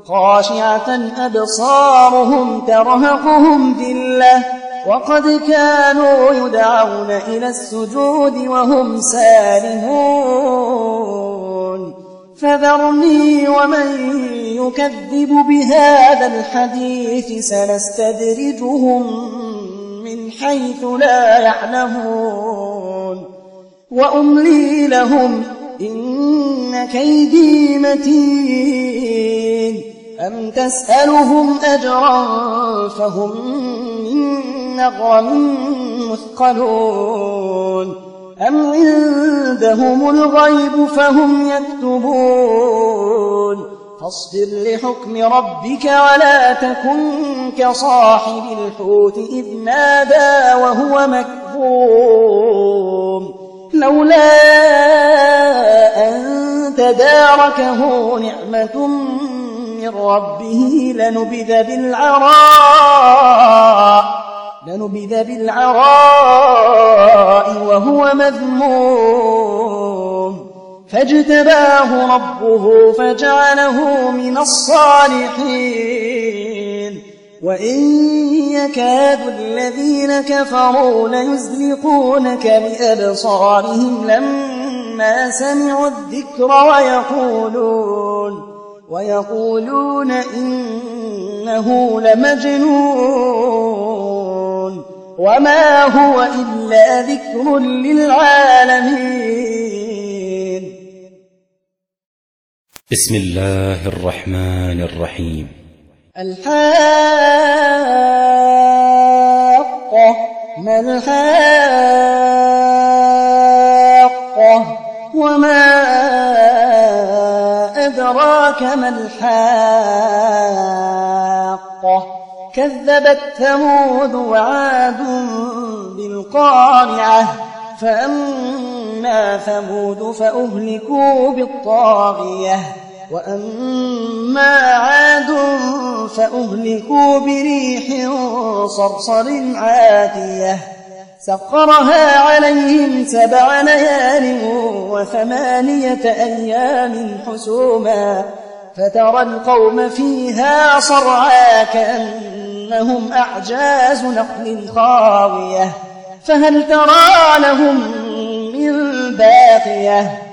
خاشعة أبصارهم ترهقهم ذلة وقد كانوا يدعون إلى السجود وهم سالمون فذرني ومن يكذب بهذا الحديث سنستدرجهم من حيث لا يعلمون وأملي لهم إن كيدي متين أم تسألهم أجرا فهم من مغرم مثقلون أم عندهم الغيب فهم يكتبون فاصبر لحكم ربك ولا تكن كصاحب الحوت إذ نادى وهو مكظوم لولا أن تداركه نعمة من ربه لنبذ بالعراء وهو مذموم فاجتباه ربه فجعله من الصالحين وإن يكاد الذين كفروا ليزلقونك بأبصارهم لما سمعوا الذكر ويقولون إنه لمجنون وما هو إلا ذكر للعالمين. بسم الله الرحمن الرحيم. الحاقة ما الحاقة وما أدراك ما الحاقة كذبت ثمود وعاد بالقارعة فأما ثمود فأهلكوا بالطاغية وأما عاد فأهلكوا بريح صرصر عاتية سخرها عليهم 7 ليال و8 أيام حسوما فترى القوم فيها صرعا كأنهم أعجاز نخل خاوية فهل ترى لهم من باقية